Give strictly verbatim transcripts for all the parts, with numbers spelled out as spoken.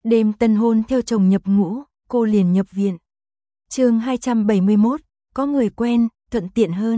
Đêm tân hôn theo chồng nhập ngũ, cô liền nhập viện. Chương hai trăm bảy mươi mốt, có người quen, thuận tiện hơn.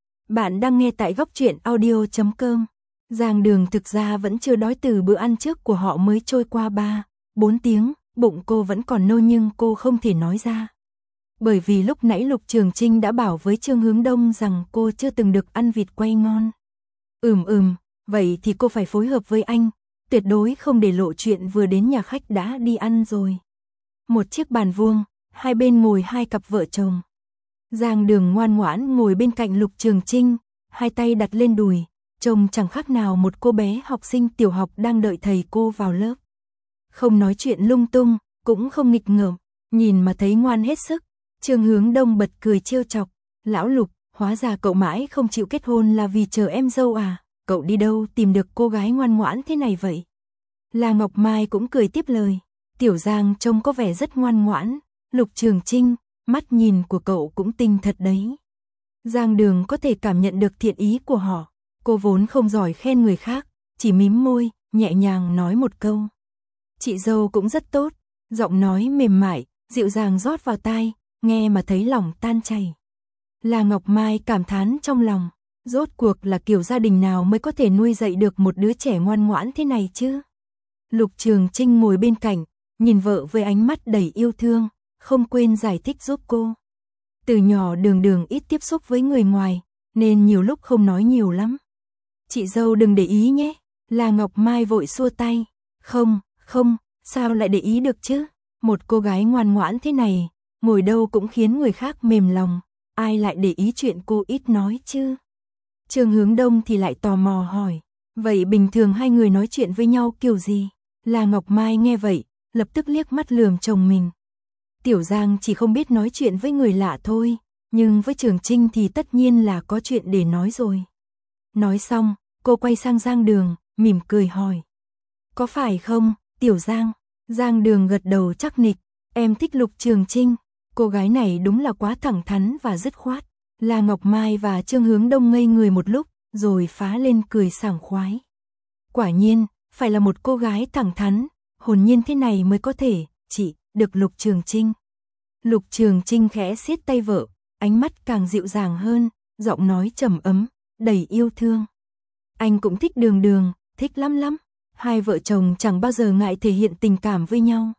Bạn đang nghe tại góc truyện audio chấm com. Giang Đường thực ra vẫn chưa đói, từ bữa ăn trước của họ mới trôi qua ba, bốn tiếng, bụng cô vẫn còn nô nhưng cô không thể nói ra. Bởi vì lúc nãy Lục Trường Trinh đã bảo với Trương Hướng Đông rằng cô chưa từng được ăn vịt quay ngon. Ừm ừm, vậy thì cô phải phối hợp với anh, tuyệt đối không để lộ chuyện vừa đến nhà khách đã đi ăn rồi. Một chiếc bàn vuông, hai bên ngồi hai cặp vợ chồng. Giang Đường ngoan ngoãn ngồi bên cạnh Lục Trường Trinh, hai tay đặt lên đùi, trông chẳng khác nào một cô bé học sinh tiểu học đang đợi thầy cô vào lớp. Không nói chuyện lung tung, cũng không nghịch ngợm, nhìn mà thấy ngoan hết sức. Trương Hướng Đông bật cười trêu chọc, lão Lục, hóa ra cậu mãi không chịu kết hôn là vì chờ em dâu à, cậu đi đâu tìm được cô gái ngoan ngoãn thế này vậy? La Ngọc Mai cũng cười tiếp lời, Tiểu Giang trông có vẻ rất ngoan ngoãn, Lục Trường Trinh, mắt nhìn của cậu cũng tinh thật đấy. Giang Đường có thể cảm nhận được thiện ý của họ, cô vốn không giỏi khen người khác, chỉ mím môi, nhẹ nhàng nói một câu. Chị dâu cũng rất tốt, giọng nói mềm mại, dịu dàng rót vào tai, nghe mà thấy lòng tan chảy. La Ngọc Mai cảm thán trong lòng, rốt cuộc là kiểu gia đình nào mới có thể nuôi dạy được một đứa trẻ ngoan ngoãn thế này chứ? Lục Trường Trinh ngồi bên cạnh, nhìn vợ với ánh mắt đầy yêu thương, không quên giải thích giúp cô. Từ nhỏ Đường Đường ít tiếp xúc với người ngoài, nên nhiều lúc không nói nhiều lắm. Chị dâu đừng để ý nhé, La Ngọc Mai vội xua tay. Không, không, sao lại để ý được chứ? Một cô gái ngoan ngoãn thế này, ngồi đâu cũng khiến người khác mềm lòng, ai lại để ý chuyện cô ít nói chứ? Trương Hướng Đông thì lại tò mò hỏi, vậy bình thường hai người nói chuyện với nhau kiểu gì? La Ngọc Mai nghe vậy, lập tức liếc mắt lườm chồng mình. Tiểu Giang chỉ không biết nói chuyện với người lạ thôi, nhưng với Trường Trinh thì tất nhiên là có chuyện để nói rồi. Nói xong, cô quay sang Giang Đường, mỉm cười hỏi. Có phải không, Tiểu Giang? Giang Đường gật đầu chắc nịch, em thích Lục Trường Trinh, cô gái này đúng là quá thẳng thắn và dứt khoát. La Ngọc Mai và Trương Hướng Đông ngây người một lúc, rồi phá lên cười sảng khoái. Quả nhiên, phải là một cô gái thẳng thắn, hồn nhiên thế này mới có thể, chị, được Lục Trường Trinh. Lục Trường Trinh khẽ siết tay vợ, ánh mắt càng dịu dàng hơn, giọng nói trầm ấm, đầy yêu thương. Anh cũng thích Đường Đường, thích lắm lắm. Hai vợ chồng chẳng bao giờ ngại thể hiện tình cảm với nhau.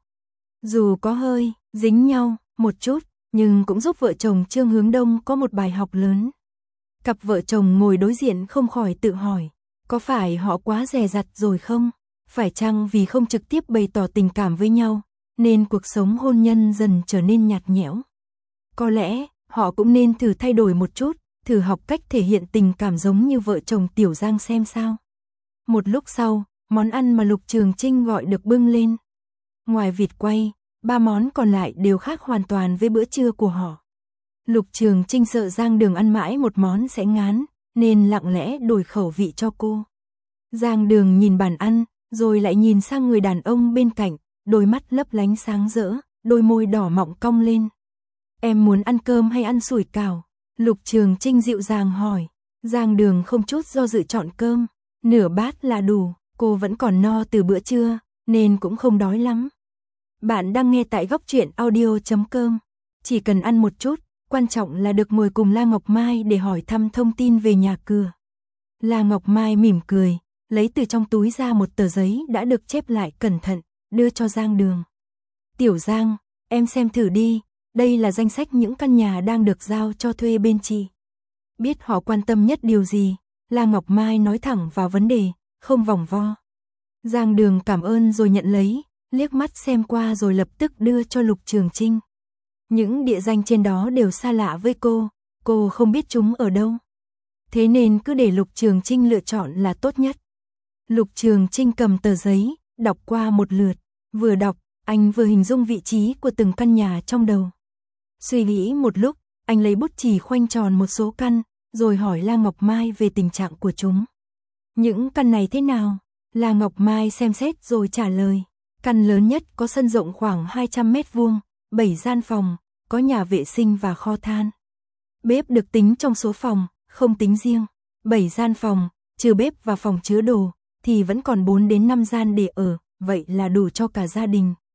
Dù có hơi dính nhau một chút, nhưng cũng giúp vợ chồng Trương Hướng Đông có một bài học lớn. Cặp vợ chồng ngồi đối diện không khỏi tự hỏi, có phải họ quá dè dặt rồi không? Phải chăng vì không trực tiếp bày tỏ tình cảm với nhau, nên cuộc sống hôn nhân dần trở nên nhạt nhẽo? Có lẽ, họ cũng nên thử thay đổi một chút, thử học cách thể hiện tình cảm giống như vợ chồng Tiểu Giang xem sao. Một lúc sau, món ăn mà Lục Trường Trinh gọi được bưng lên. Ngoài vịt quay, ba món còn lại đều khác hoàn toàn với bữa trưa của họ. Lục Trường Trinh sợ Giang Đường ăn mãi một món sẽ ngán, nên lặng lẽ đổi khẩu vị cho cô. Giang Đường nhìn bàn ăn, rồi lại nhìn sang người đàn ông bên cạnh, đôi mắt lấp lánh sáng rỡ, đôi môi đỏ mọng cong lên. Em muốn ăn cơm hay ăn sủi cảo? Lục Trường Trinh dịu dàng hỏi. Giang Đường không chút do dự chọn cơm, nửa bát là đủ. Cô vẫn còn no từ bữa trưa, nên cũng không đói lắm. Bạn đang nghe tại góc truyện audio chấm com. Chỉ cần ăn một chút, quan trọng là được ngồi cùng La Ngọc Mai để hỏi thăm thông tin về nhà cửa. La Ngọc Mai mỉm cười, lấy từ trong túi ra một tờ giấy đã được chép lại cẩn thận, đưa cho Giang Đường. Tiểu Giang, em xem thử đi, đây là danh sách những căn nhà đang được giao cho thuê bên chị. Biết họ quan tâm nhất điều gì, La Ngọc Mai nói thẳng vào vấn đề, không vòng vo. Giang Đường cảm ơn rồi nhận lấy, liếc mắt xem qua rồi lập tức đưa cho Lục Trường Trinh. Những địa danh trên đó đều xa lạ với cô, cô không biết chúng ở đâu. Thế nên cứ để Lục Trường Trinh lựa chọn là tốt nhất. Lục Trường Trinh cầm tờ giấy, đọc qua một lượt, vừa đọc, anh vừa hình dung vị trí của từng căn nhà trong đầu. Suy nghĩ một lúc, anh lấy bút chì khoanh tròn một số căn, rồi hỏi La Ngọc Mai về tình trạng của chúng. Những căn này thế nào? La Ngọc Mai xem xét rồi trả lời. Căn lớn nhất có sân rộng khoảng hai trăm mét vuông, bảy gian phòng, có nhà vệ sinh và kho than. Bếp được tính trong số phòng, không tính riêng. bảy gian phòng, trừ bếp và phòng chứa đồ, thì vẫn còn bốn đến năm gian để ở, vậy là đủ cho cả gia đình.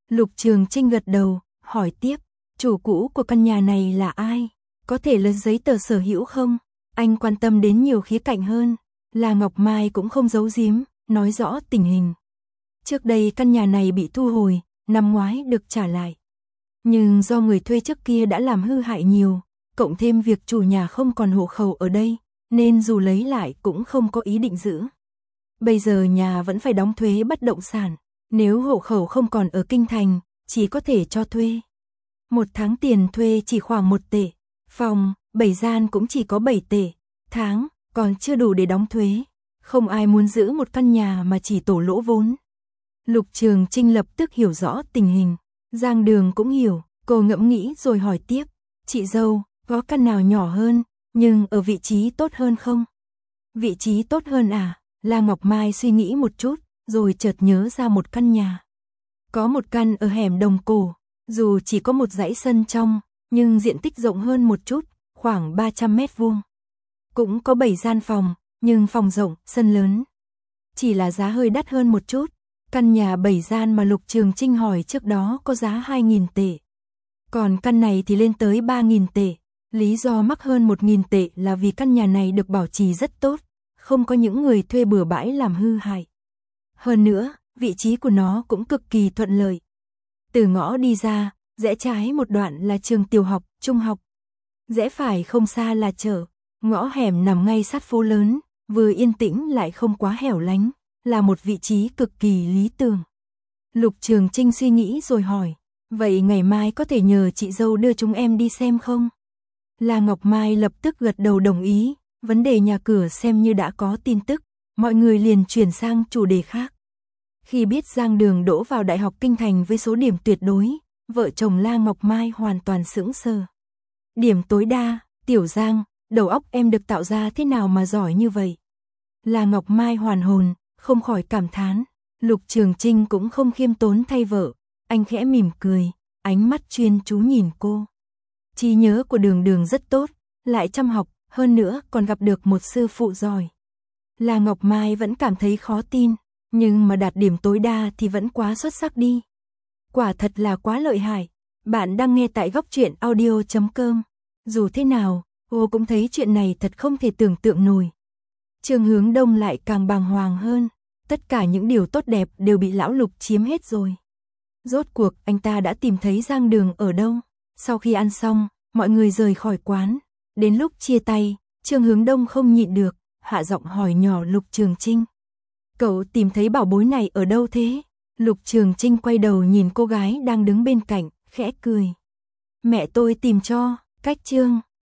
Lục Trường Trinh gật đầu, hỏi tiếp, chủ cũ của căn nhà này là ai? Có thể lấy giấy tờ sở hữu không? Anh quan tâm đến nhiều khía cạnh hơn. La Ngọc Mai cũng không giấu giếm, nói rõ tình hình. Trước đây căn nhà này bị thu hồi, năm ngoái được trả lại. Nhưng do người thuê trước kia đã làm hư hại nhiều, cộng thêm việc chủ nhà không còn hộ khẩu ở đây, nên dù lấy lại cũng không có ý định giữ. Bây giờ nhà vẫn phải đóng thuế bất động sản, nếu hộ khẩu không còn ở kinh thành, chỉ có thể cho thuê. Một tháng tiền thuê chỉ khoảng một tệ, phòng, bảy gian cũng chỉ có bảy tệ, tháng, còn chưa đủ để đóng thuế. Không ai muốn giữ một căn nhà mà chỉ tổ lỗ vốn. Lục Trường Trinh lập tức hiểu rõ tình hình. Giang Đường cũng hiểu, cô ngẫm nghĩ rồi hỏi tiếp, chị dâu, có căn nào nhỏ hơn, nhưng ở vị trí tốt hơn không? Vị trí tốt hơn à? La Ngọc Mai suy nghĩ một chút, rồi chợt nhớ ra một căn nhà. Có một căn ở hẻm Đồng Cổ, dù chỉ có một dãy sân trong, nhưng diện tích rộng hơn một chút, khoảng ba trăm mét vuông. Cũng có bảy gian phòng, nhưng phòng rộng, sân lớn. Chỉ là giá hơi đắt hơn một chút. Căn nhà bảy gian mà Lục Trường Trinh hỏi trước đó có giá hai nghìn tệ. Còn căn này thì lên tới ba nghìn tệ. Lý do mắc hơn một nghìn tệ là vì căn nhà này được bảo trì rất tốt, không có những người thuê bừa bãi làm hư hại. Hơn nữa, vị trí của nó cũng cực kỳ thuận lợi. Từ ngõ đi ra, rẽ trái một đoạn là trường tiểu học, trung học. Rẽ phải không xa là chợ. Ngõ hẻm nằm ngay sát phố lớn, vừa yên tĩnh lại không quá hẻo lánh, là một vị trí cực kỳ lý tưởng. Lục Trường Trinh suy nghĩ rồi hỏi, vậy ngày mai có thể nhờ chị dâu đưa chúng em đi xem không? La Ngọc Mai lập tức gật đầu đồng ý, vấn đề nhà cửa xem như đã có tin tức, mọi người liền chuyển sang chủ đề khác. Khi biết Giang Đường đỗ vào Đại học Kinh Thành với số điểm tuyệt đối, vợ chồng La Ngọc Mai hoàn toàn sững sờ. Điểm tối đa, Tiểu Giang, đầu óc em được tạo ra thế nào mà giỏi như vậy? La Ngọc Mai hoàn hồn, không khỏi cảm thán. Lục Trường Trinh cũng không khiêm tốn thay vợ, anh khẽ mỉm cười, ánh mắt chuyên chú nhìn cô. Trí nhớ của Đường Đường rất tốt, lại chăm học, hơn nữa còn gặp được một sư phụ giỏi. La Ngọc Mai vẫn cảm thấy khó tin, nhưng mà đạt điểm tối đa thì vẫn quá xuất sắc đi. Quả thật là quá lợi hại. Bạn đang nghe tại góc truyện audio chấm com. Dù thế nào, cô cũng thấy chuyện này thật không thể tưởng tượng nổi. Trương Hướng Đông lại càng bàng hoàng hơn. Tất cả những điều tốt đẹp đều bị lão Lục chiếm hết rồi. Rốt cuộc anh ta đã tìm thấy Giang Đường ở đâu? Sau khi ăn xong, mọi người rời khỏi quán. Đến lúc chia tay, Trương Hướng Đông không nhịn được, hạ giọng hỏi nhỏ Lục Trường Trinh. Cậu tìm thấy bảo bối này ở đâu thế? Lục Trường Trinh quay đầu nhìn cô gái đang đứng bên cạnh, khẽ cười. Mẹ tôi tìm cho, cách Trương.